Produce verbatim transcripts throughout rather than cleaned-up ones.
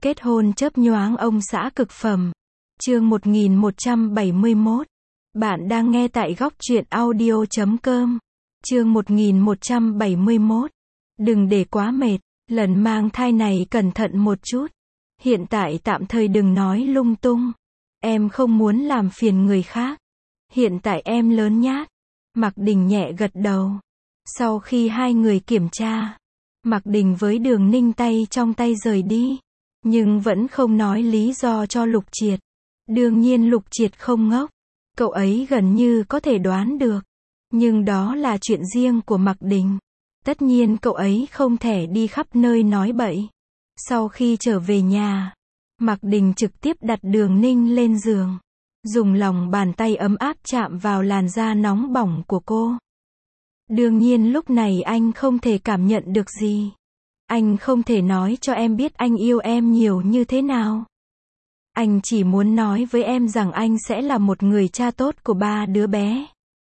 Kết hôn chớp nhoáng ông xã cực phẩm. Chương một nghìn một trăm bảy mươi mốt. Bạn đang nghe tại góc truyện audio chấm com. Chương một nghìn một trăm bảy mươi mốt. Đừng để quá mệt, lần mang thai này cẩn thận một chút. Hiện tại tạm thời đừng nói lung tung. Em không muốn làm phiền người khác. Hiện tại em lớn nhát. Mạc Đình nhẹ gật đầu. Sau khi hai người kiểm tra, Mạc Đình với Đường Ninh tay trong tay rời đi. Nhưng vẫn không nói lý do cho Lục Triệt. Đương nhiên Lục Triệt không ngốc. Cậu ấy gần như có thể đoán được. Nhưng đó là chuyện riêng của Mạc Đình. Tất nhiên cậu ấy không thể đi khắp nơi nói bậy. Sau khi trở về nhà, Mạc Đình trực tiếp đặt Đường Ninh lên giường. Dùng lòng bàn tay ấm áp chạm vào làn da nóng bỏng của cô. Đương nhiên lúc này anh không thể cảm nhận được gì. Anh không thể nói cho em biết anh yêu em nhiều như thế nào. Anh chỉ muốn nói với em rằng anh sẽ là một người cha tốt của ba đứa bé.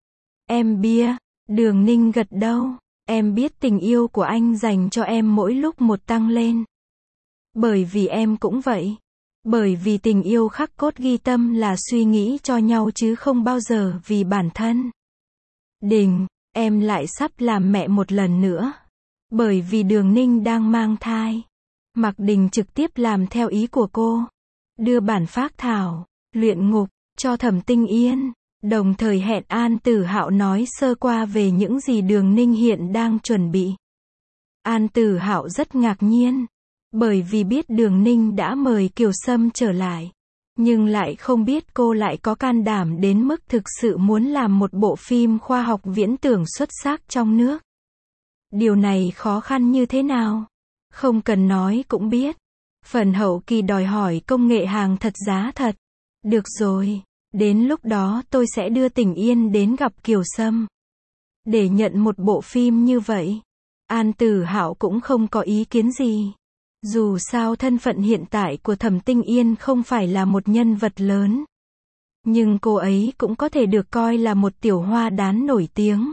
Em biết, Đường Ninh gật đầu. Em biết tình yêu của anh dành cho em mỗi lúc một tăng lên. Bởi vì em cũng vậy. Bởi vì tình yêu khắc cốt ghi tâm là suy nghĩ cho nhau chứ không bao giờ vì bản thân. Đình, em lại sắp làm mẹ một lần nữa. Bởi vì Đường Ninh đang mang thai. Mạc Đình trực tiếp làm theo ý của cô. Đưa bản phác thảo, luyện ngục, cho Thẩm Tinh Yên. Đồng thời hẹn An Tử Hạo nói sơ qua về những gì Đường Ninh hiện đang chuẩn bị. An Tử Hạo rất ngạc nhiên. Bởi vì biết Đường Ninh đã mời Kiều Sâm trở lại. Nhưng lại không biết cô lại có can đảm đến mức thực sự muốn làm một bộ phim khoa học viễn tưởng xuất sắc trong nước. Điều này khó khăn như thế nào? Không cần nói cũng biết. Phần hậu kỳ đòi hỏi công nghệ hàng thật giá thật. Được rồi, đến lúc đó tôi sẽ đưa Tình Yên đến gặp Kiều Sâm. Để nhận một bộ phim như vậy, An Tử Hạo cũng không có ý kiến gì. Dù sao thân phận hiện tại của Thẩm Tinh Yên không phải là một nhân vật lớn. Nhưng cô ấy cũng có thể được coi là một tiểu hoa đán nổi tiếng.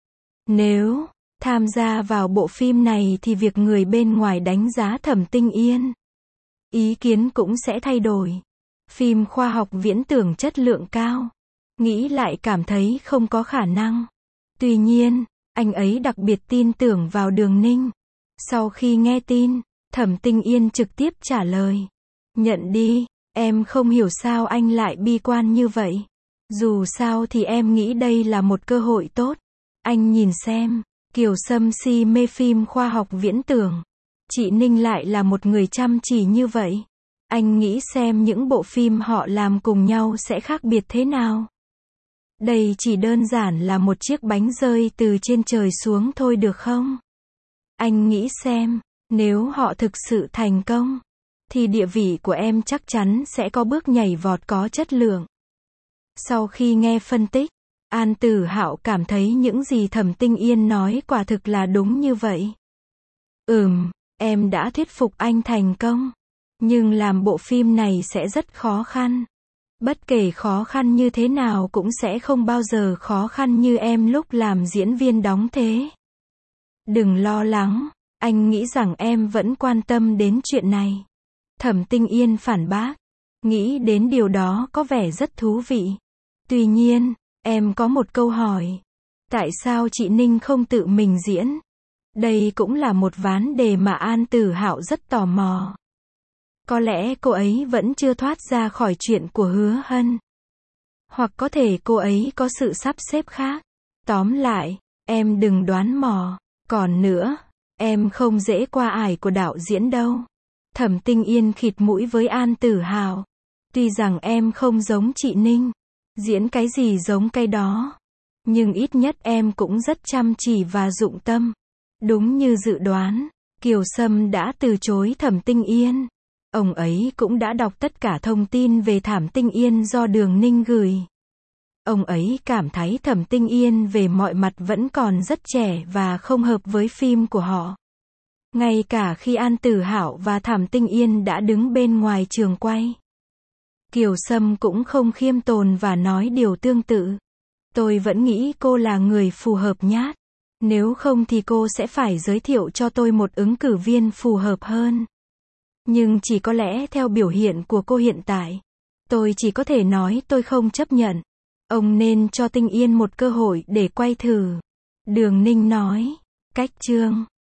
Nếu tham gia vào bộ phim này thì việc người bên ngoài đánh giá Thẩm Tinh Yên, ý kiến cũng sẽ thay đổi. Phim khoa học viễn tưởng chất lượng cao. Nghĩ lại cảm thấy không có khả năng. Tuy nhiên, anh ấy đặc biệt tin tưởng vào Đường Ninh. Sau khi nghe tin, Thẩm Tinh Yên trực tiếp trả lời. Nhận đi, em không hiểu sao anh lại bi quan như vậy. Dù sao thì em nghĩ đây là một cơ hội tốt. Anh nhìn xem, Kiều Sâm si mê phim khoa học viễn tưởng. Chị Ninh lại là một người chăm chỉ như vậy. Anh nghĩ xem những bộ phim họ làm cùng nhau sẽ khác biệt thế nào. Đây chỉ đơn giản là một chiếc bánh rơi từ trên trời xuống thôi được không? Anh nghĩ xem, nếu họ thực sự thành công, thì địa vị của em chắc chắn sẽ có bước nhảy vọt có chất lượng. Sau khi nghe phân tích, An Tử Hạo cảm thấy những gì Thẩm Tinh Yên nói quả thực là đúng như vậy. Ừm, em đã thuyết phục anh thành công. Nhưng làm bộ phim này sẽ rất khó khăn. Bất kể khó khăn như thế nào cũng sẽ không bao giờ khó khăn như em lúc làm diễn viên đóng thế. Đừng lo lắng, anh nghĩ rằng em vẫn quan tâm đến chuyện này. Thẩm Tinh Yên phản bác. Nghĩ đến điều đó có vẻ rất thú vị. Tuy nhiên, em có một câu hỏi. Tại sao chị Ninh không tự mình diễn? Đây cũng là một vấn đề mà An Tử Hạo rất tò mò. Có lẽ cô ấy vẫn chưa thoát ra khỏi chuyện của Hứa Hân. Hoặc có thể cô ấy có sự sắp xếp khác. Tóm lại, em đừng đoán mò. Còn nữa, em không dễ qua ải của đạo diễn đâu. Thẩm Tinh Yên khịt mũi với An Tử Hạo. Tuy rằng em không giống chị Ninh, diễn cái gì giống cái đó. Nhưng ít nhất em cũng rất chăm chỉ và dụng tâm. Đúng như dự đoán, Kiều Sâm đã từ chối Thẩm Tinh Yên. Ông ấy cũng đã đọc tất cả thông tin về Thẩm Tinh Yên do Đường Ninh gửi. Ông ấy cảm thấy Thẩm Tinh Yên về mọi mặt vẫn còn rất trẻ và không hợp với phim của họ. Ngay cả khi An Tử Hạo và Thẩm Tinh Yên đã đứng bên ngoài trường quay, Kiều Sâm cũng không khiêm tốn và nói điều tương tự. Tôi vẫn nghĩ cô là người phù hợp nhát. Nếu không thì cô sẽ phải giới thiệu cho tôi một ứng cử viên phù hợp hơn. Nhưng chỉ có lẽ theo biểu hiện của cô hiện tại, tôi chỉ có thể nói tôi không chấp nhận. Ông nên cho Tinh Yên một cơ hội để quay thử. Đường Ninh nói. Cách chương